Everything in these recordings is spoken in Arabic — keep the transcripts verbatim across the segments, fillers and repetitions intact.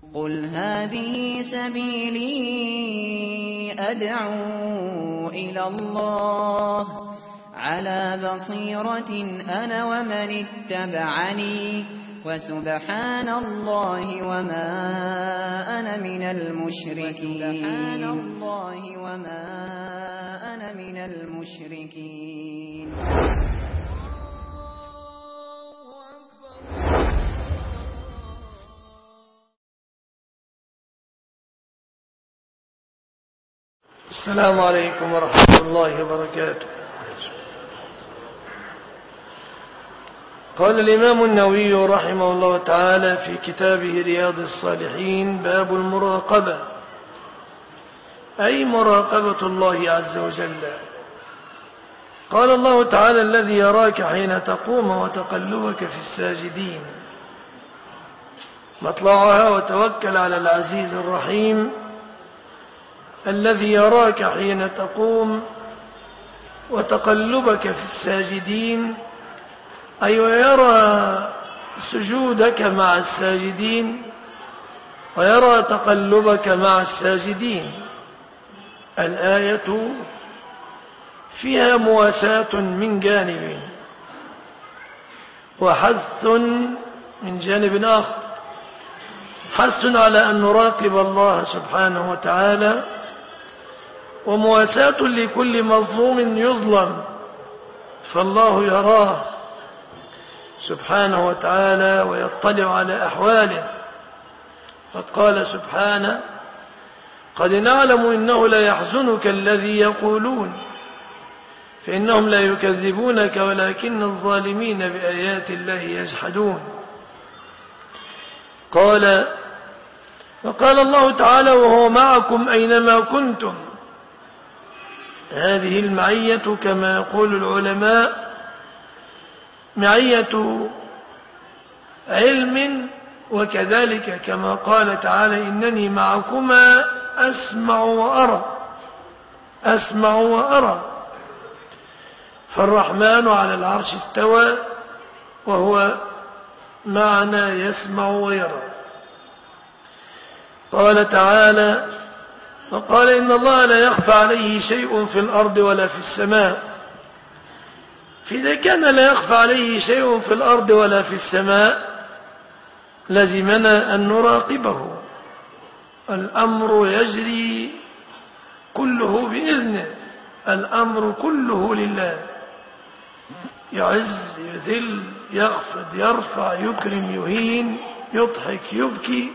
قل هذه سبيلي أدعو إلى الله على بصيرة أنا ومن اتبعني وسبحان الله وما أنا من المشركين سبحان الله وما أنا من المشركين. السلام عليكم ورحمة الله وبركاته. قال الإمام النووي رحمه الله تعالى في كتابه رياض الصالحين: باب المراقبة، أي مراقبة الله عز وجل. قال الله تعالى: الذي يراك حين تقوم وتقلبك في الساجدين. مطلعها: وتوكل على العزيز الرحيم الذي يراك حين تقوم وتقلبك في الساجدين، أي ويرى سجودك مع الساجدين ويرى تقلبك مع الساجدين. الآية فيها مواساة من جانب وحث من جانب آخر، حث على أن نراقب الله سبحانه وتعالى، ومواساة لكل مظلوم يظلم فالله يراه سبحانه وتعالى ويطلع على أحواله. قد قال سبحانه: قد نعلم إنه لا يحزنك الذي يقولون فإنهم لا يكذبونك ولكن الظالمين بآيات الله يجحدون. قال وقال الله تعالى: وهو معكم أينما كنتم. هذه المعية كما يقول العلماء معية علم، وكذلك كما قال تعالى: إنني معكما أسمع وأرى. أسمع وأرى. فالرحمن على العرش استوى وهو معنا يسمع ويرى. قال تعالى: وقال إن الله لا يخفى عليه شيء في الأرض ولا في السماء. فإذا كان لا يخفى عليه شيء في الأرض ولا في السماء لزمنا أن نراقبه. الأمر يجري كله بإذنه، الأمر كله لله. يعز يذل يخفض يرفع يكرم يهين يضحك يبكي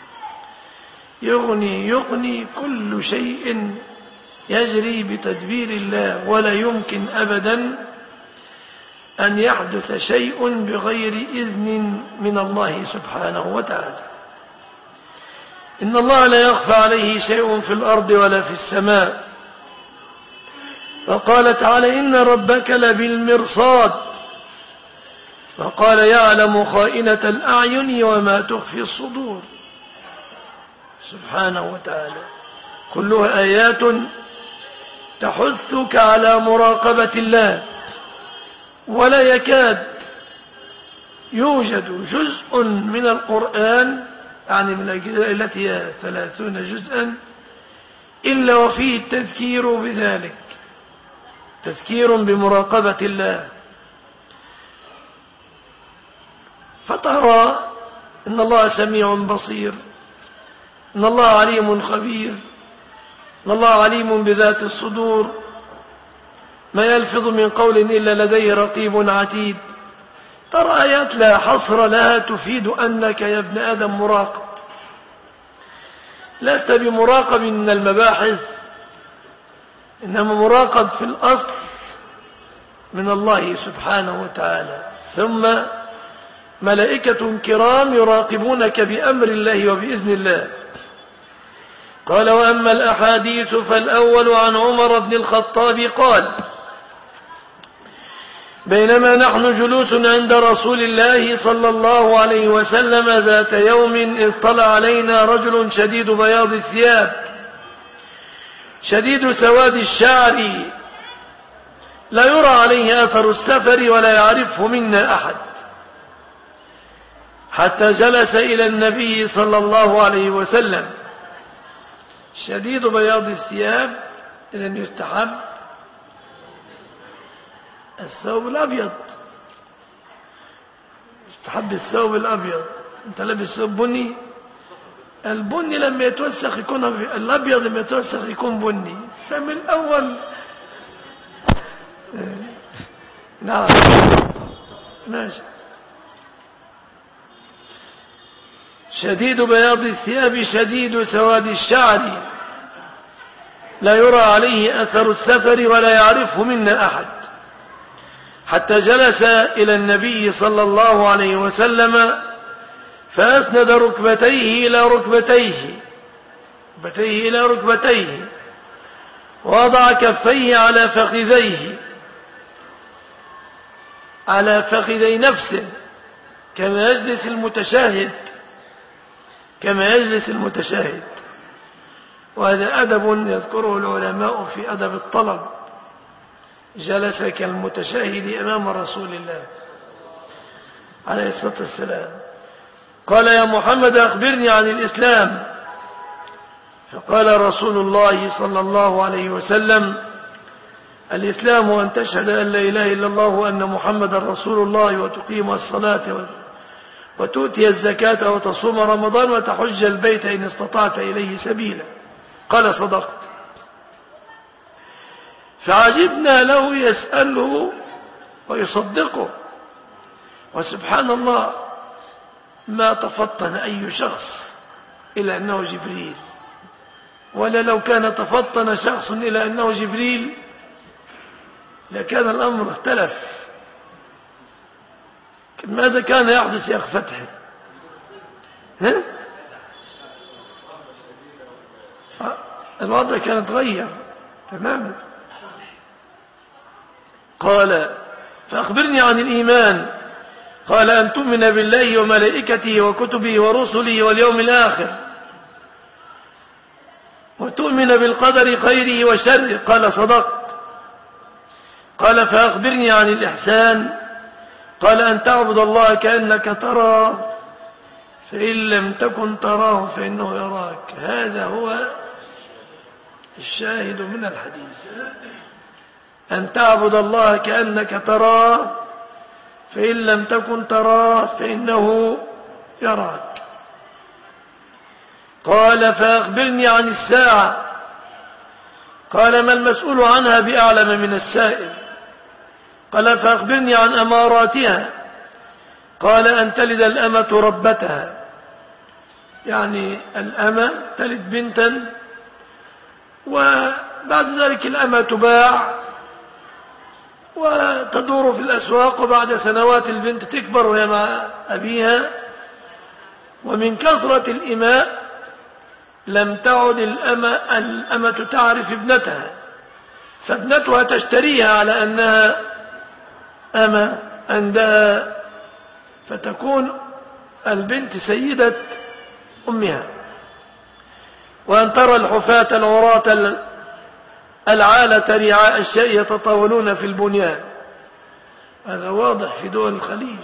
يغني يقني، كل شيء يجري بتدبير الله، ولا يمكن أبدا أن يحدث شيء بغير إذن من الله سبحانه وتعالى. إن الله لا يخفى عليه شيء في الأرض ولا في السماء. فقال تعالى: إن ربك لبالمرصاد. وقال: يعلم خائنة الأعين وما تخفي الصدور. سبحانه وتعالى. كلها آيات تحثك على مراقبة الله، ولا يكاد يوجد جزء من القرآن، يعني من الأجزاء التي هي ثلاثون جزءا، إلا وفيه التذكير بذلك، تذكير بمراقبة الله. فترى إن الله سميع بصير، إن الله عليم خبير، إن الله عليم بذات الصدور، ما يلفظ من قول إلا لديه رقيب عتيد. ترى آيات لا حصر لها تفيد أنك يا ابن آدم مراقب. لست بمراقب من المباحث، إنما مراقب في الأصل من الله سبحانه وتعالى، ثم ملائكة كرام يراقبونك بأمر الله وبإذن الله. قال: وأما الأحاديث فالأول عن عمر بن الخطاب قال: بينما نحن جلوس عند رسول الله صلى الله عليه وسلم ذات يوم اطلع علينا رجل شديد بياض الثياب شديد سواد الشعر لا يرى عليه أثر السفر ولا يعرفه منا أحد. حتى جلس إلى النبي صلى الله عليه وسلم. شديد بياض الثياب، إذن يستحب الثوب الأبيض، يستحب الثوب الأبيض. أنت لابس ثوب بني، البني لما يتوسخ يكون أبيض، الأبيض لما يتوسخ يكون بني، فمن الأول نعم ماشي. شديد بياض الثياب شديد سواد الشعر، لا يرى عليه أثر السفر ولا يعرفه منا أحد. حتى جلس إلى النبي صلى الله عليه وسلم فأسند ركبتيه إلى ركبتيه ركبتيه إلى ركبتيه ووضع كفيه على فخذيه على فخذي نفسه كما يجلس المتشاهد كما يجلس المتشاهد. وهذا أدب يذكره العلماء في أدب الطلب، جلس كالمتشاهد أمام رسول الله عليه الصلاة والسلام. قال: يا محمد أخبرني عن الإسلام. فقال رسول الله صلى الله عليه وسلم: الإسلام أن تشهد أن لا إله إلا الله وأن محمد رسول الله وتقيم الصلاة وتؤتي الزكاة وتصوم رمضان وتحج البيت إن استطعت إليه سبيلا. قال: صدقت. فعجبنا له يسأله ويصدقه. وسبحان الله ما تفطن أي شخص إلى أنه جبريل، ولا لو كان تفطن شخص إلى أنه جبريل لكان الأمر اختلف. ماذا كان يحدث يا أخ فتحي؟ ها؟ الوضع كان يتغير تماما. قال: فأخبرني عن الإيمان. قال: أن تؤمن بالله وملائكته وكتبه ورسله واليوم الآخر وتؤمن بالقدر خيره وشره. قال: صدقت. قال: فأخبرني عن الإحسان. قال: أن تعبد الله كأنك تراه فإن لم تكن تراه فإنه يراك. هذا هو الشاهد من الحديث، أن تعبد الله كأنك تراه فإن لم تكن تراه فإنه يراك. قال: فأخبرني عن الساعة. قال: ما المسؤول عنها بأعلم من السائل. قال: فأخبرني عن أماراتها. قال: أن تلد الأمة ربتها، يعني الأمة تلد بنتا وبعد ذلك الأمة تباع وتدور في الأسواق، وبعد سنوات البنت تكبر وهي مع أبيها، ومن كثرة الإماء لم تعد الأمة, الأمة تعرف ابنتها، فابنتها تشتريها على أنها أمة عندها، فتكون البنت سيدة أمها. وأن ترى الحفاة العراة العالة رعاء الشاء يتطاولون في البنيان. هذا واضح في دول الخليج،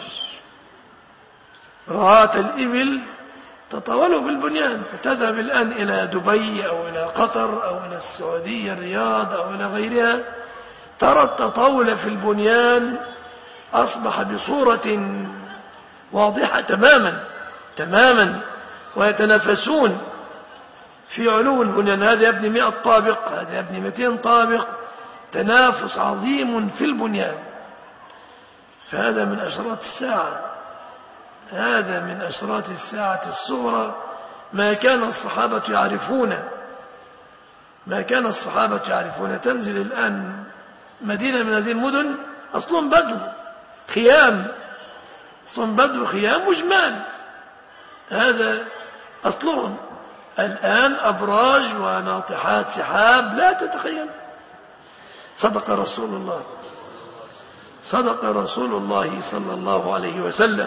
رعاة الإبل تطاولوا في البنيان، فتذهب الآن إلى دبي أو إلى قطر أو إلى السعودية الرياض أو إلى غيرها، ترى التطاول في البنيان أصبح بصورة واضحة تماما تماما، ويتنافسون في علو البنيان، هذا يبني مئة طابق، هذا يبني مئتين طابق، تنافس عظيم في البنيان. فهذا من أشراط الساعة، هذا من أشراط الساعة الصغرى. ما كان الصحابة يعرفون ما كان الصحابة يعرفون تنزل الآن مدينة من هذه المدن أصلا بدو خيام، أصلا بدو خيام وجمال، هذا أصلهم. الآن أبراج وناطحات سحاب لا تتخيل. صدق رسول الله صدق رسول الله صلى الله عليه وسلم.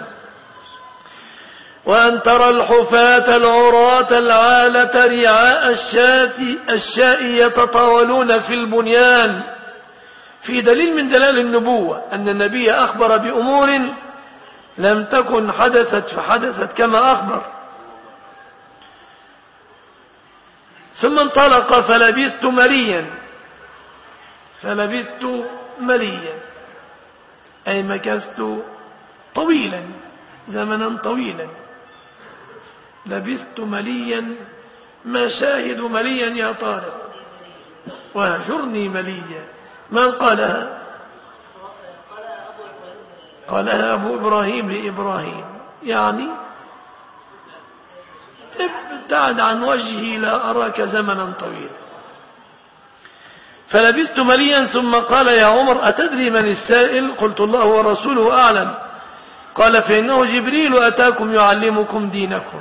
وأن ترى الحفاة العراة العالة رعاء الشاء يتطاولون في البنيان، في دليل من دلال النبوة أن النبي أخبر بأمور لم تكن حدثت فحدثت كما أخبر. ثم انطلق فلبثت مليا، فلبثت مليا أي مكثت طويلا، زمنا طويلا. لبثت مليا، ما شاهد مليا يا طارق؟ وهجرني مليا. من قالها؟ قالها أبو إبراهيم لإبراهيم، يعني ابتعد عن وجهي لا أراك زمنا طويلا. فلبثت مليا ثم قال يا عمر أتدري من السائل؟ قلت الله ورسوله أعلم. قال فإنه جبريل أتاكم يعلمكم دينكم.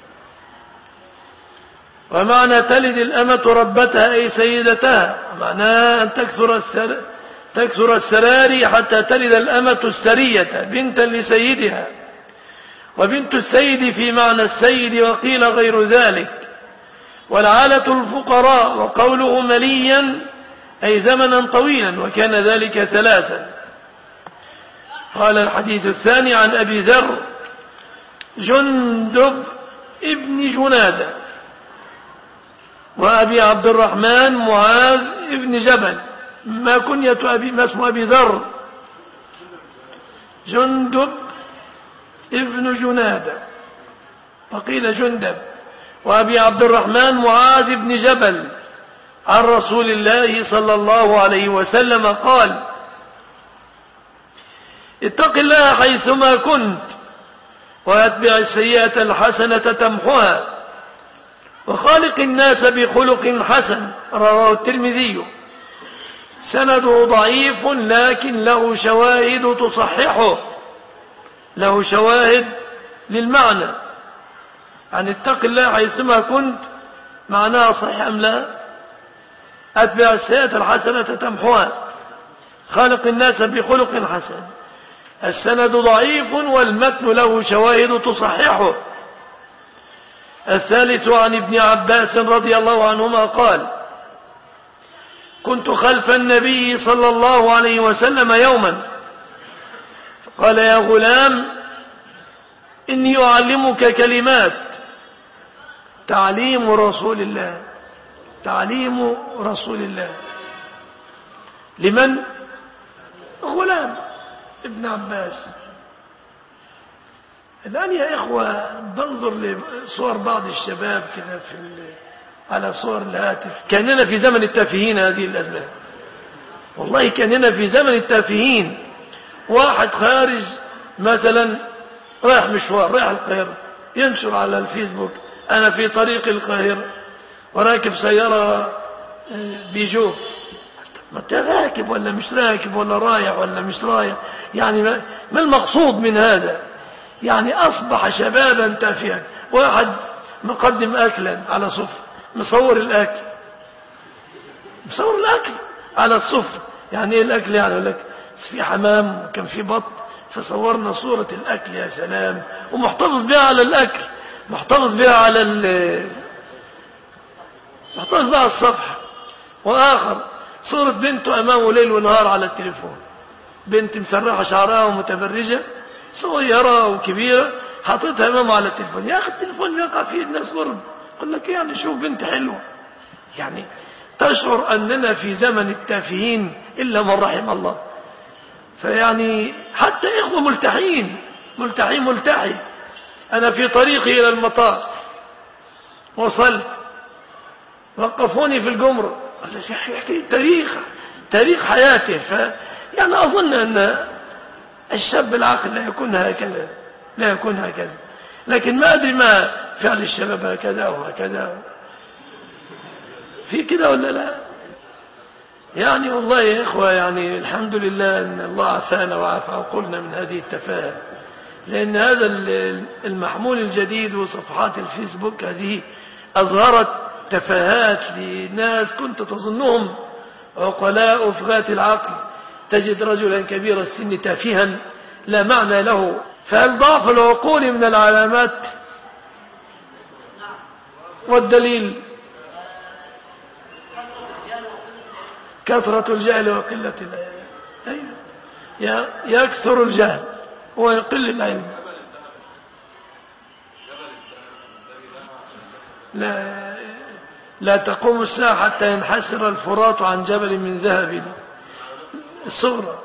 ومعنى تلد الأمة ربتها أي سيدتها، معناها أن تكثر السر تكثر السراري حتى تلد الأمة السرية بنتا لسيدها، وبنت السيد في معنى السيد وقيل غير ذلك. والعالة الفقراء، وقوله مليا أي زمنا طويلا، وكان ذلك ثلاثا. قال الحديث الثاني عن أبي ذر جندب ابن جنادة، وأبي عبد الرحمن معاذ ابن جبل. ما كنية أبي ما اسم أبي ذر؟ جندب ابن جنادة، وقيل جندب. وأبي عبد الرحمن معاذ ابن جبل عن رسول الله صلى الله عليه وسلم قال اتق الله حيثما كنت وأتبع السيئة الحسنة تمحها وخالق الناس بخلق حسن. رواه الترمذي. سنده ضعيف لكن له شواهد تصححه، له شواهد للمعنى. عن اتق الله حيثما كنت معناها صحيح أم لا؟ أتبع السيئة الحسنة تمحها خالق الناس بخلق حسن. السند ضعيف والمتن له شواهد تصححه. الثالث عن ابن عباس رضي الله عنهما قال كنت خلف النبي صلى الله عليه وسلم يوما قال يا غلام إني أعلمك كلمات. تعليم رسول الله، تعليم رسول الله لمن؟ غلام ابن عباس. الآن يا إخوة بنظر لصور بعض الشباب كده في على صور الهاتف، كأننا في زمن التافهين هذه الأزمان. والله كأننا في زمن التافهين. واحد خارج مثلا رايح مشوار، رايح القاهرة، ينشر على الفيسبوك أنا في طريق القاهرة وراكب سيارة بيجو. ما انت راكب ولا مش راكب، ولا رايح ولا مش رايح؟ يعني ما المقصود من هذا؟ يعني أصبح شبابا تافها. واحد مقدم أكلا على صفر، مصور الأكل، مصور الأكل على الصفر. يعني إيه الأكل؟ يعني لك في حمام وكان في بط، فصورنا صورة الأكل. يا سلام. ومحتفظ بها على الأكل، محتفظ بها على ال محتفظ بها على الصفحة. وآخر صورة بنته أمامه ليل ونهار على التليفون، بنت مسرحة شعرها ومتبرجة صغيرة وكبيرة، حاطتها أمامه على التليفون. يا أخي التليفون يقع فيه الناس ورد. يقول لك يعني شوف بنت حلوة. يعني تشعر أننا في زمن التافهين إلا من رحم الله. فيعني حتى إخوة ملتحين ملتحين ملتحي. أنا في طريقي إلى المطار وصلت، وقفوني في الجمرك، يحكي تاريخ تاريخ حياته. ف يعني أظن أن الشاب العاقل لا يكون هكذا، لا يكون هكذا. لكن ما أدري ما فعل الشباب هكذا وهكذا، في كده ولا لا؟ يعني والله يا إخوة، يعني الحمد لله أن الله عافانا وعافى عقولنا من هذه التفاهة. لأن هذا المحمول الجديد وصفحات الفيسبوك هذه أظهرت تفاهات لناس كنت تظنهم عقلاء وفغاة العقل. تجد رجلا كبير السن تافها لا معنى له. فهل ضعف العقول من العلامات؟ والدليل كثرة الجهل وقلة العلم. أيوة. يكثر الجهل هو يقل العلم. لا, لا تقوم الساعة حتى ينحسر الفرات عن جبل من ذهب. الصغرى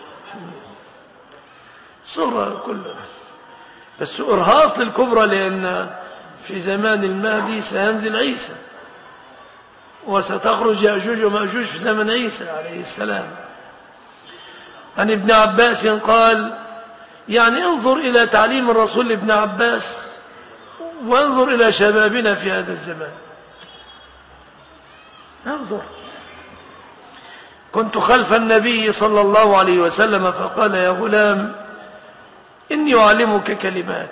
صغرى كلها، بس إرهاص للكبرى، لأن في زمان المهدي سينزل عيسى وستخرج يأجوج ومأجوج في زمن عيسى عليه السلام. عن ابن عباس قال، يعني انظر إلى تعليم الرسول لابن عباس وانظر إلى شبابنا في هذا الزمان. انظر، كنت خلف النبي صلى الله عليه وسلم فقال يا غلام إني أعلمك كلمات.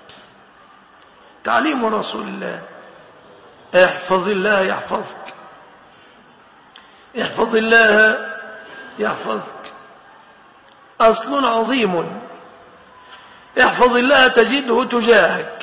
تعليم رسول الله، احفظ الله يحفظك، احفظ الله يحفظك، أصل عظيم. احفظ الله تجده تجاهك.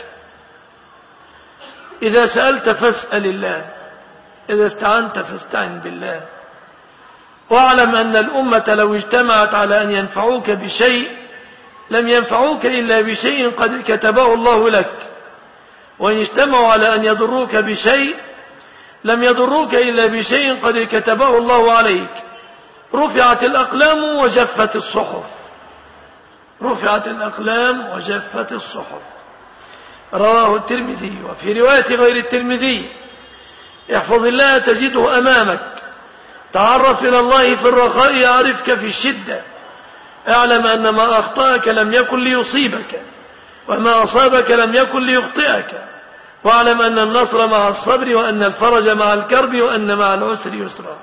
إذا سألت فاسأل الله، إذا استعنت فاستعن بالله. واعلم أن الأمة لو اجتمعت على أن ينفعوك بشيء لم ينفعوك إلا بشيء قد كتبه الله لك، وإن اجتمعوا على أن يضروك بشيء لم يضروك إلا بشيء قد كتبه الله عليك. رفعت الأقلام وجفت الصحف، رفعت الأقلام وجفت الصحف. رواه الترمذي. وفي رواية غير الترمذي احفظ الله تجده أمامك، تعرف إلى الله في الرخاء يعرفك في الشدة. اعلم أن ما أخطأك لم يكن ليصيبك، وما أصابك لم يكن ليخطئك. واعلم أن النصر مع الصبر، وأن الفرج مع الكرب، وأن مع العسر يسرا.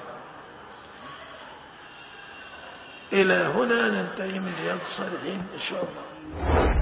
إلى هنا ننتهي من رياض الصالحين إن شاء الله.